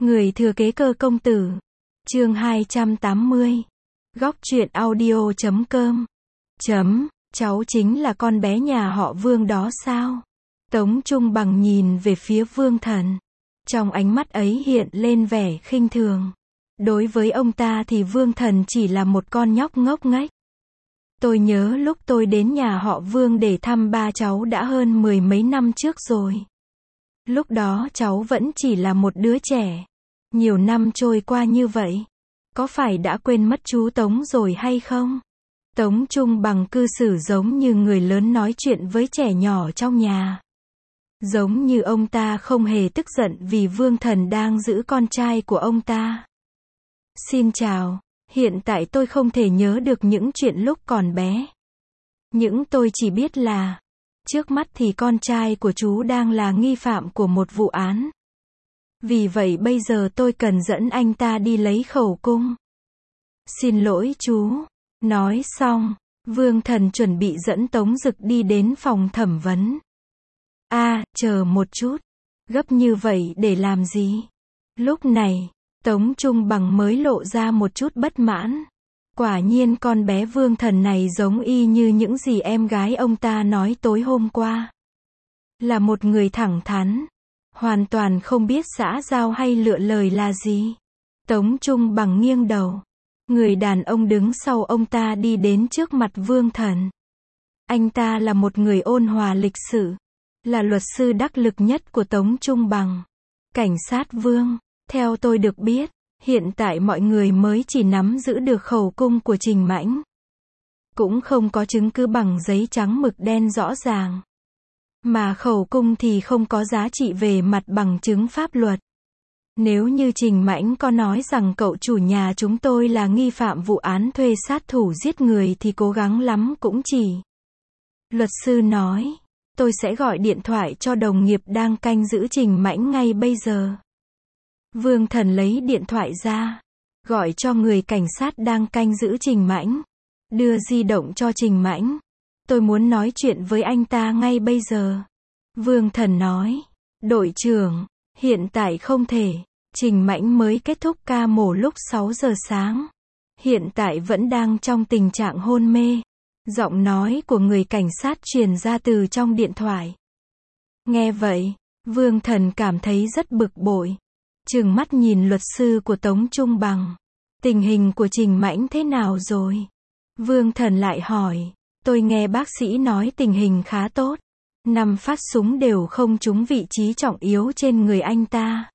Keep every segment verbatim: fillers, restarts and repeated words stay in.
Người thừa kế Cơ công tử. Chương hai trăm tám mươi. Góc truyện audio chấm com. Chấm, cháu chính là con bé nhà họ Vương đó sao? Tống Trung Bằng nhìn về phía Vương Thần. Trong ánh mắt ấy hiện lên vẻ khinh thường. Đối với ông ta thì Vương Thần chỉ là một con nhóc ngốc nghếch. Tôi nhớ lúc tôi đến nhà họ Vương để thăm ba cháu đã hơn mười mấy năm trước rồi. Lúc đó cháu vẫn chỉ là một đứa trẻ. Nhiều năm trôi qua như vậy, có phải đã quên mất chú Tống rồi hay không? Tống Trung Bằng cư xử giống như người lớn nói chuyện với trẻ nhỏ trong nhà. Giống như ông ta không hề tức giận vì Vương Thần đang giữ con trai của ông ta. Xin chào, hiện tại tôi không thể nhớ được những chuyện lúc còn bé. Những tôi chỉ biết là, trước mắt thì con trai của chú đang là nghi phạm của một vụ án. Vì vậy bây giờ tôi cần dẫn anh ta đi lấy khẩu cung. Xin lỗi chú. Nói xong, Vương Thần chuẩn bị dẫn Tống Dực đi đến phòng thẩm vấn. À, chờ một chút. Gấp như vậy để làm gì? Lúc này, Tống Trung Bằng mới lộ ra một chút bất mãn. Quả nhiên con bé Vương Thần này giống y như những gì em gái ông ta nói tối hôm qua. Là một người thẳng thắn. Hoàn toàn không biết xã giao hay lựa lời là gì. Tống Trung Bằng nghiêng đầu. Người đàn ông đứng sau ông ta đi đến trước mặt Vương Thần. Anh ta là một người ôn hòa lịch sự. Là luật sư đắc lực nhất của Tống Trung Bằng. Cảnh sát Vương, theo tôi được biết, hiện tại mọi người mới chỉ nắm giữ được khẩu cung của Trình Mãnh. Cũng không có chứng cứ bằng giấy trắng mực đen rõ ràng. Mà khẩu cung thì không có giá trị về mặt bằng chứng pháp luật. Nếu như Trình Mãnh có nói rằng cậu chủ nhà chúng tôi là nghi phạm vụ án thuê sát thủ giết người thì cố gắng lắm cũng chỉ. Luật sư nói, tôi sẽ gọi điện thoại cho đồng nghiệp đang canh giữ Trình Mãnh ngay bây giờ. Vương Thần lấy điện thoại ra, gọi cho người cảnh sát đang canh giữ Trình Mãnh. Đưa di động cho Trình Mãnh. Tôi muốn nói chuyện với anh ta ngay bây giờ. Vương Thần nói, đội trưởng, hiện tại không thể. Trình Mãnh mới kết thúc ca mổ lúc sáu giờ sáng. Hiện tại vẫn đang trong tình trạng hôn mê. Giọng nói của người cảnh sát truyền ra từ trong điện thoại. Nghe vậy, Vương Thần cảm thấy rất bực bội. Trừng mắt nhìn luật sư của Tống Trung Bằng. Tình hình của Trình Mãnh thế nào rồi? Vương Thần lại hỏi. Tôi nghe bác sĩ nói tình hình khá tốt. Năm phát súng đều không trúng vị trí trọng yếu trên người anh ta.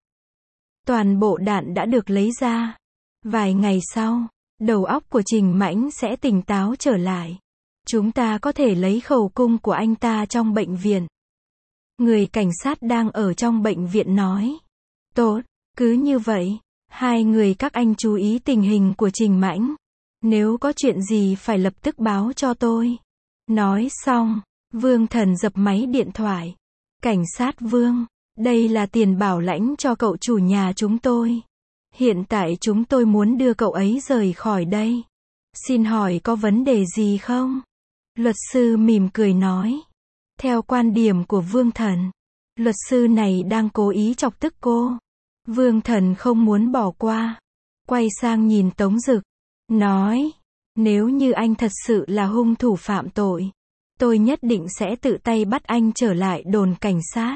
Toàn bộ đạn đã được lấy ra. Vài ngày sau, đầu óc của Trình Mãnh sẽ tỉnh táo trở lại. Chúng ta có thể lấy khẩu cung của anh ta trong bệnh viện. Người cảnh sát đang ở trong bệnh viện nói. Tốt, cứ như vậy. Hai người các anh chú ý tình hình của Trình Mãnh. Nếu có chuyện gì phải lập tức báo cho tôi. Nói xong, Vương Thần dập máy điện thoại. Cảnh sát Vương, đây là tiền bảo lãnh cho cậu chủ nhà chúng tôi. Hiện tại chúng tôi muốn đưa cậu ấy rời khỏi đây. Xin hỏi có vấn đề gì không? Luật sư mỉm cười nói. Theo quan điểm của Vương Thần, luật sư này đang cố ý chọc tức cô. Vương Thần không muốn bỏ qua. Quay sang nhìn Tống Dực. Nói, nếu như anh thật sự là hung thủ phạm tội, tôi nhất định sẽ tự tay bắt anh trở lại đồn cảnh sát.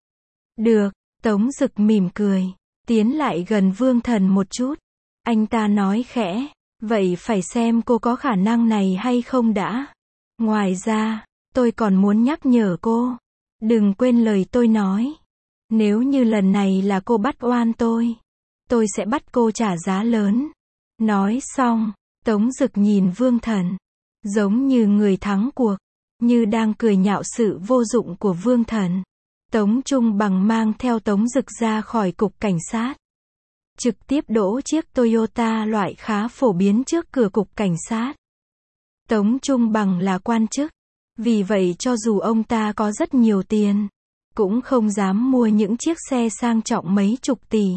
Được, Tống Dực mỉm cười, tiến lại gần Vương Thần một chút. Anh ta nói khẽ, vậy phải xem cô có khả năng này hay không đã. Ngoài ra, tôi còn muốn nhắc nhở cô, đừng quên lời tôi nói. Nếu như lần này là cô bắt oan tôi, tôi sẽ bắt cô trả giá lớn. Nói xong, Tống Dực nhìn Vương Thần, giống như người thắng cuộc, như đang cười nhạo sự vô dụng của Vương Thần. Tống Trung Bằng mang theo Tống Dực ra khỏi cục cảnh sát. Trực tiếp đỗ chiếc Toyota loại khá phổ biến trước cửa cục cảnh sát. Tống Trung Bằng là quan chức, vì vậy cho dù ông ta có rất nhiều tiền, cũng không dám mua những chiếc xe sang trọng mấy chục tỷ.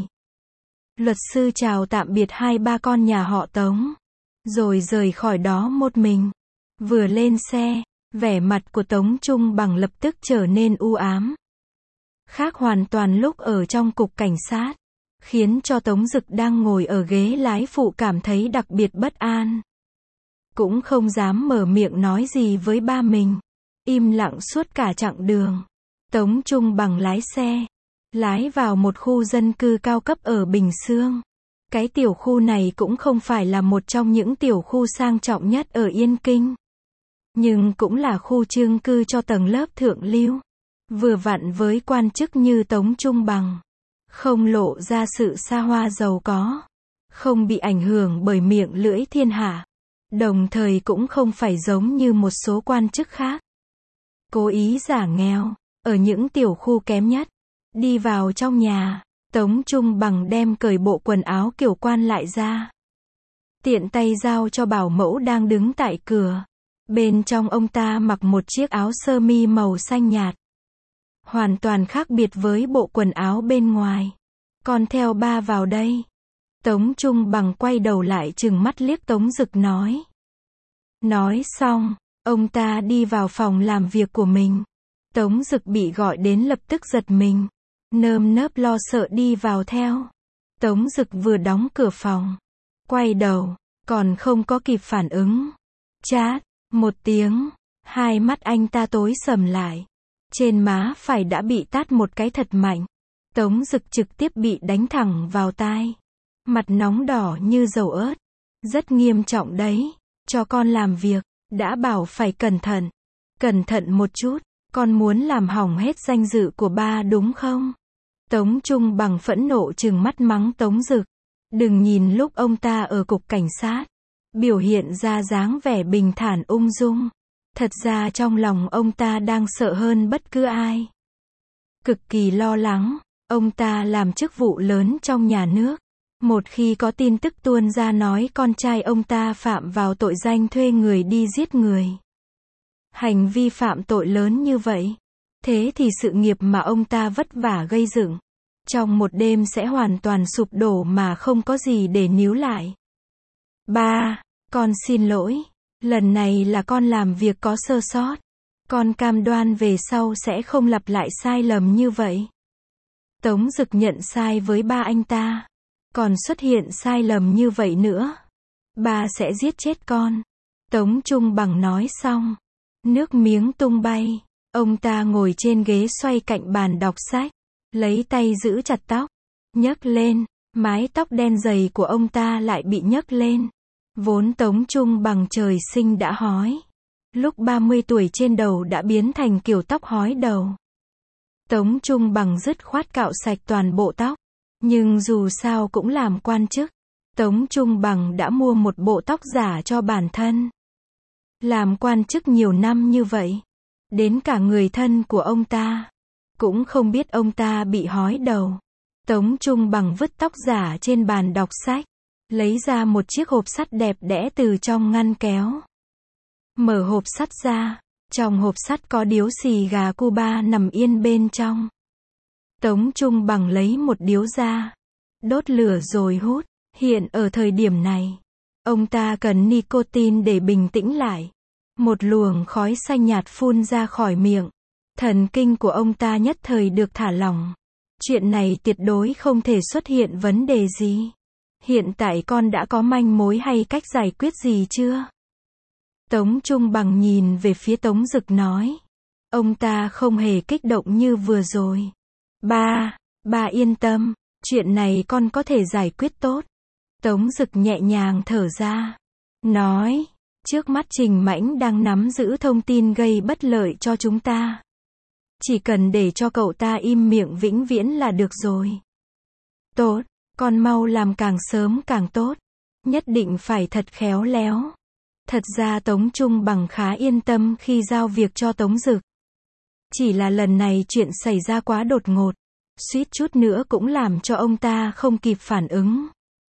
Luật sư chào tạm biệt hai ba con nhà họ Tống, rồi rời khỏi đó một mình. Vừa lên xe, vẻ mặt của Tống Trung Bằng lập tức trở nên u ám. Khác hoàn toàn lúc ở trong cục cảnh sát. khiến cho Tống Dực đang ngồi ở ghế lái phụ cảm thấy đặc biệt bất an. Cũng không dám mở miệng nói gì với ba mình. Im lặng suốt cả chặng đường. Tống Trung Bằng lái xe, lái vào một khu dân cư cao cấp ở Bình Xương. Cái tiểu khu này cũng không phải là một trong những tiểu khu sang trọng nhất ở Yên Kinh. Nhưng cũng là khu chung cư cho tầng lớp thượng lưu. Vừa vặn với quan chức như Tống Trung Bằng. Không lộ ra sự xa hoa giàu có. Không bị ảnh hưởng bởi miệng lưỡi thiên hạ. Đồng thời cũng không phải giống như một số quan chức khác. Cố ý giả nghèo, ở những tiểu khu kém nhất. Đi vào trong nhà, Tống Trung Bằng đem cởi bộ quần áo kiểu quan lại ra. Tiện tay giao cho bảo mẫu đang đứng tại cửa. Bên trong ông ta mặc một chiếc áo sơ mi màu xanh nhạt. Hoàn toàn khác biệt với bộ quần áo bên ngoài. Con theo ba vào đây. Tống Trung Bằng quay đầu lại trừng mắt liếc Tống Dực nói. Nói xong, ông ta đi vào phòng làm việc của mình. Tống Dực bị gọi đến lập tức giật mình. Nơm nớp lo sợ đi vào theo. Tống Dực vừa đóng cửa phòng. Quay đầu, còn không có kịp phản ứng. Chát, một tiếng, hai mắt anh ta tối sầm lại. Trên má phải đã bị tát một cái thật mạnh. Tống Dực trực tiếp bị đánh thẳng vào tai. Mặt nóng đỏ như dầu ớt. Rất nghiêm trọng đấy. Cho con làm việc, đã bảo phải cẩn thận. Cẩn thận một chút, con muốn làm hỏng hết danh dự của ba đúng không? Tống Trung Bằng phẫn nộ trừng mắt mắng Tống Dực. Đừng nhìn lúc ông ta ở cục cảnh sát. Biểu hiện ra dáng vẻ bình thản ung dung. Thật ra trong lòng ông ta đang sợ hơn bất cứ ai. Cực kỳ lo lắng, ông ta làm chức vụ lớn trong nhà nước. Một khi có tin tức tuôn ra nói con trai ông ta phạm vào tội danh thuê người đi giết người. Hành vi phạm tội lớn như vậy. Thế thì sự nghiệp mà ông ta vất vả gây dựng. Trong một đêm sẽ hoàn toàn sụp đổ mà không có gì để níu lại. Ba, con xin lỗi. Lần này là con làm việc có sơ sót. Con cam đoan về sau sẽ không lặp lại sai lầm như vậy. Tống Dực nhận sai với ba anh ta. Còn xuất hiện sai lầm như vậy nữa. Ba sẽ giết chết con. Tống Trung Bằng nói xong. Nước miếng tung bay. Ông ta ngồi trên ghế xoay cạnh bàn đọc sách. Lấy tay giữ chặt tóc. Nhấc lên. Mái tóc đen dày của ông ta lại bị nhấc lên. Vốn Tống Trung Bằng trời sinh đã hói. Lúc ba mươi tuổi trên đầu đã biến thành kiểu tóc hói đầu. Tống Trung Bằng dứt khoát cạo sạch toàn bộ tóc. Nhưng dù sao cũng làm quan chức. Tống Trung Bằng đã mua một bộ tóc giả cho bản thân. Làm quan chức nhiều năm như vậy. Đến cả người thân của ông ta. Cũng không biết ông ta bị hói đầu. Tống Trung Bằng vứt tóc giả trên bàn đọc sách. Lấy ra một chiếc hộp sắt đẹp đẽ từ trong ngăn kéo. Mở hộp sắt ra. Trong hộp sắt có điếu xì gà Cuba nằm yên bên trong. Tống Trung Bằng lấy một điếu ra. Đốt lửa rồi hút. Hiện ở thời điểm này. Ông ta cần nicotine để bình tĩnh lại. Một luồng khói xanh nhạt phun ra khỏi miệng. Thần kinh của ông ta nhất thời được thả lỏng. Chuyện này tuyệt đối không thể xuất hiện vấn đề gì. Hiện tại con đã có manh mối hay cách giải quyết gì chưa? Tống Trung Bằng nhìn về phía Tống Dực nói. Ông ta không hề kích động như vừa rồi. Ba, ba yên tâm. Chuyện này con có thể giải quyết tốt. Tống Dực nhẹ nhàng thở ra. Nói. Trước mắt Trình Mãnh đang nắm giữ thông tin gây bất lợi cho chúng ta. Chỉ cần để cho cậu ta im miệng vĩnh viễn là được rồi. Tốt. Con mau làm càng sớm càng tốt. Nhất định phải thật khéo léo. Thật ra Tống Trung Bằng khá yên tâm khi giao việc cho Tống Dực. Chỉ là lần này chuyện xảy ra quá đột ngột. Suýt chút nữa cũng làm cho ông ta không kịp phản ứng.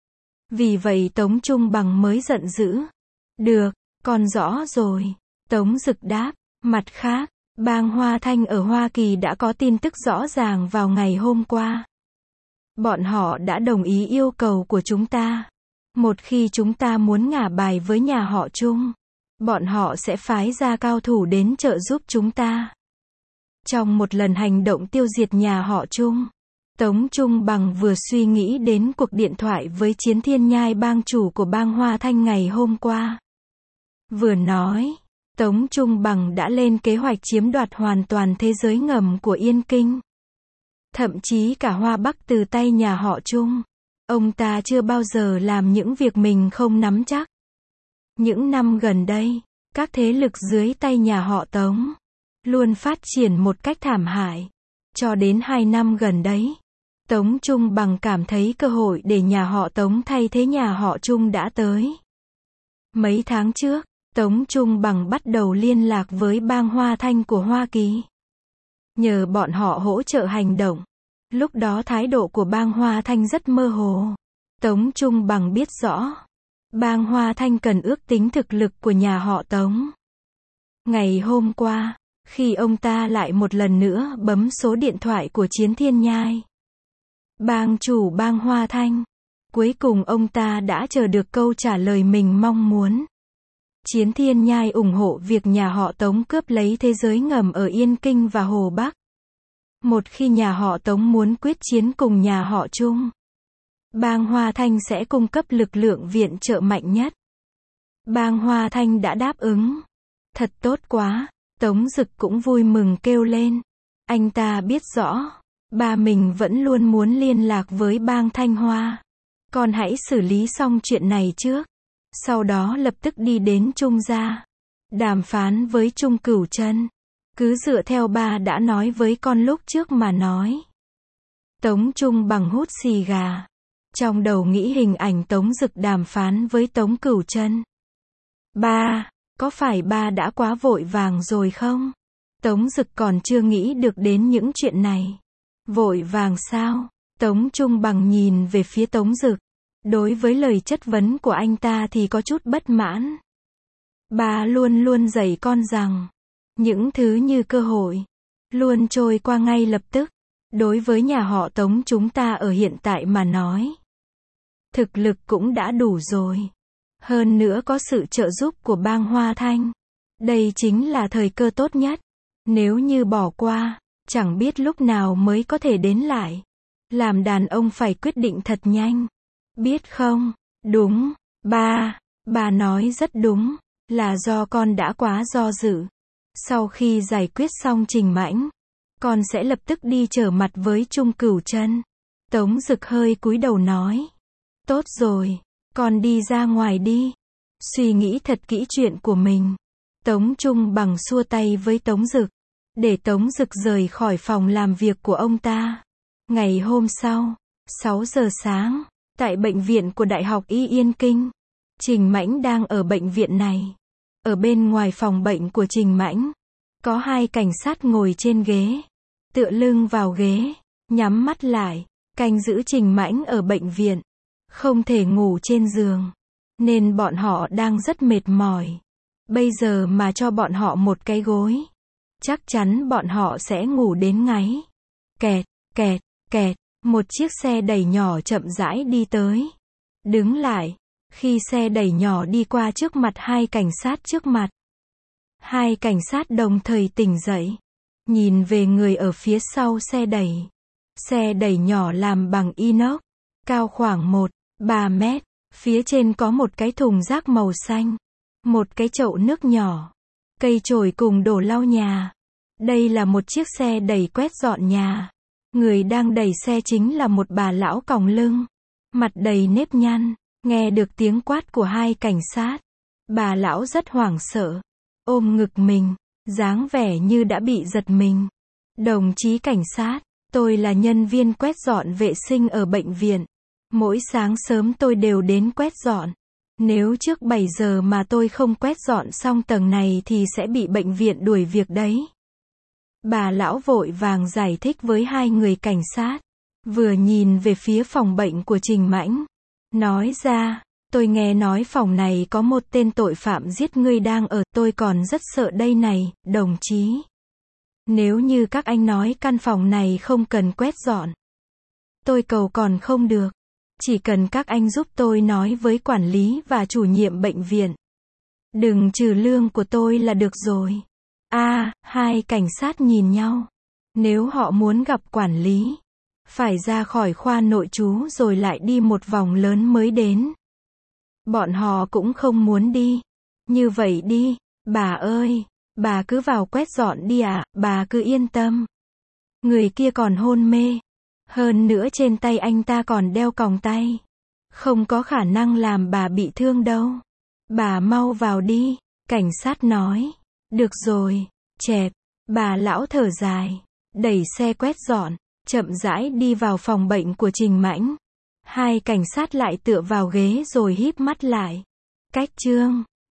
Vì vậy Tống Trung Bằng mới giận dữ. Được, con rõ rồi. Tống Dực đáp. Mặt khác, bang Hoa Thanh ở Hoa Kỳ đã có tin tức rõ ràng vào ngày hôm qua. Bọn họ đã đồng ý yêu cầu của chúng ta. Một khi chúng ta muốn ngả bài với nhà họ Trung, bọn họ sẽ phái ra cao thủ đến trợ giúp chúng ta. Trong một lần hành động tiêu diệt nhà họ Trung, Tống Trung Bằng vừa suy nghĩ đến cuộc điện thoại với Chiến Thiên Nhai bang chủ của bang Hoa Thanh ngày hôm qua. Vừa nói, Tống Trung Bằng đã lên kế hoạch chiếm đoạt hoàn toàn thế giới ngầm của Yên Kinh. Thậm chí cả Hoa Bắc từ tay nhà họ Trung. Ông ta chưa bao giờ làm những việc mình không nắm chắc. Những năm gần đây, các thế lực dưới tay nhà họ Tống luôn phát triển một cách thảm hại. Cho đến hai năm gần đấy, Tống Trung Bằng cảm thấy cơ hội để nhà họ Tống thay thế nhà họ Trung đã tới. Mấy tháng trước, Tống Trung Bằng bắt đầu liên lạc với bang Hoa Thanh của Hoa Kỳ. Nhờ bọn họ hỗ trợ hành động. Lúc đó thái độ của bang Hoa Thanh rất mơ hồ. Tống Trung Bằng biết rõ, bang Hoa Thanh cần ước tính thực lực của nhà họ Tống. Ngày hôm qua, khi ông ta lại một lần nữa bấm số điện thoại của Chiến Thiên Nhai, bang chủ bang Hoa Thanh, cuối cùng ông ta đã chờ được câu trả lời mình mong muốn. Chiến Thiên Nhai ủng hộ việc nhà họ Tống cướp lấy thế giới ngầm ở Yên Kinh và Hồ Bắc. Một khi nhà họ Tống muốn quyết chiến cùng nhà họ Trung, bang Hoa Thanh sẽ cung cấp lực lượng viện trợ mạnh nhất. Bang Hoa Thanh đã đáp ứng. Thật tốt quá, Tống Dực cũng vui mừng kêu lên. Anh ta biết rõ, ba mình vẫn luôn muốn liên lạc với bang Thanh Hoa. Con hãy xử lý xong chuyện này trước. Sau đó lập tức đi đến Trung gia. Đàm phán với Trung Cửu Chân. Cứ dựa theo ba đã nói với con lúc trước mà nói. Tống Trung Bằng hút xì gà. Trong đầu nghĩ hình ảnh Tống Dực đàm phán với Tống Cửu Chân. Ba, có phải ba đã quá vội vàng rồi không? Tống Dực còn chưa nghĩ được đến những chuyện này. Vội vàng sao? Tống Trung Bằng nhìn về phía Tống Dực. Đối với lời chất vấn của anh ta thì có chút bất mãn. Ba luôn luôn dạy con rằng, những thứ như cơ hội, luôn trôi qua ngay lập tức. Đối với nhà họ Tống chúng ta ở hiện tại mà nói, thực lực cũng đã đủ rồi. Hơn nữa có sự trợ giúp của bang Hoa Thanh. Đây chính là thời cơ tốt nhất. Nếu như bỏ qua, chẳng biết lúc nào mới có thể đến lại. Làm đàn ông phải quyết định thật nhanh. Biết không? Đúng, ba, bà nói rất đúng, là do con đã quá do dự. Sau khi giải quyết xong Trình Mãnh, con sẽ lập tức đi trở mặt với Trung Cửu Chân. Tống Dực hơi cúi đầu nói. Tốt rồi, con đi ra ngoài đi. Suy nghĩ thật kỹ chuyện của mình. Tống Trung Bằng xua tay với Tống Dực, để Tống Dực rời khỏi phòng làm việc của ông ta. Ngày hôm sau, sáu giờ sáng, tại bệnh viện của Đại học Y Yên Kinh, Trình Mãnh đang ở bệnh viện này. Ở bên ngoài phòng bệnh của Trình Mãnh, có hai cảnh sát ngồi trên ghế, tựa lưng vào ghế, nhắm mắt lại, canh giữ Trình Mãnh ở bệnh viện. Không thể ngủ trên giường, nên bọn họ đang rất mệt mỏi. Bây giờ mà cho bọn họ một cái gối, chắc chắn bọn họ sẽ ngủ đến ngáy. Kẹt, kẹt, kẹt, một chiếc xe đẩy nhỏ chậm rãi đi tới. Đứng lại, khi xe đẩy nhỏ đi qua trước mặt hai cảnh sát trước mặt. Hai cảnh sát đồng thời tỉnh dậy, nhìn về người ở phía sau xe đẩy. Xe đẩy nhỏ làm bằng inox, cao khoảng một phẩy ba mét, phía trên có một cái thùng rác màu xanh, một cái chậu nước nhỏ, cây chổi cùng đồ lau nhà. Đây là một chiếc xe đẩy quét dọn nhà. Người đang đẩy xe chính là một bà lão còng lưng, mặt đầy nếp nhăn. Nghe được tiếng quát của hai cảnh sát, bà lão rất hoảng sợ, ôm ngực mình, dáng vẻ như đã bị giật mình. Đồng chí cảnh sát, tôi là nhân viên quét dọn vệ sinh ở bệnh viện. Mỗi sáng sớm tôi đều đến quét dọn. Nếu trước bảy giờ mà tôi không quét dọn xong tầng này thì sẽ bị bệnh viện đuổi việc đấy. Bà lão vội vàng giải thích với hai người cảnh sát, vừa nhìn về phía phòng bệnh của Trình Mãnh, nói ra, tôi nghe nói phòng này có một tên tội phạm giết người đang ở, tôi còn rất sợ đây này, đồng chí. Nếu như các anh nói căn phòng này không cần quét dọn, tôi cầu còn không được. Chỉ cần các anh giúp tôi nói với quản lý và chủ nhiệm bệnh viện. Đừng trừ lương của tôi là được rồi. A, à, hai cảnh sát nhìn nhau. Nếu họ muốn gặp quản lý, Phải ra khỏi khoa nội trú rồi lại đi một vòng lớn mới đến. Bọn họ cũng không muốn đi. Như vậy đi, bà ơi, bà cứ vào quét dọn đi ạ, bà cứ yên tâm. Người kia còn hôn mê. Hơn nữa trên tay anh ta còn đeo còng tay. Không có khả năng làm bà bị thương đâu. Bà mau vào đi, cảnh sát nói. Được rồi, chẹp, bà lão thở dài, đẩy xe quét dọn, chậm rãi đi vào phòng bệnh của Trình Mãnh. Hai cảnh sát lại tựa vào ghế rồi híp mắt lại. Cách chương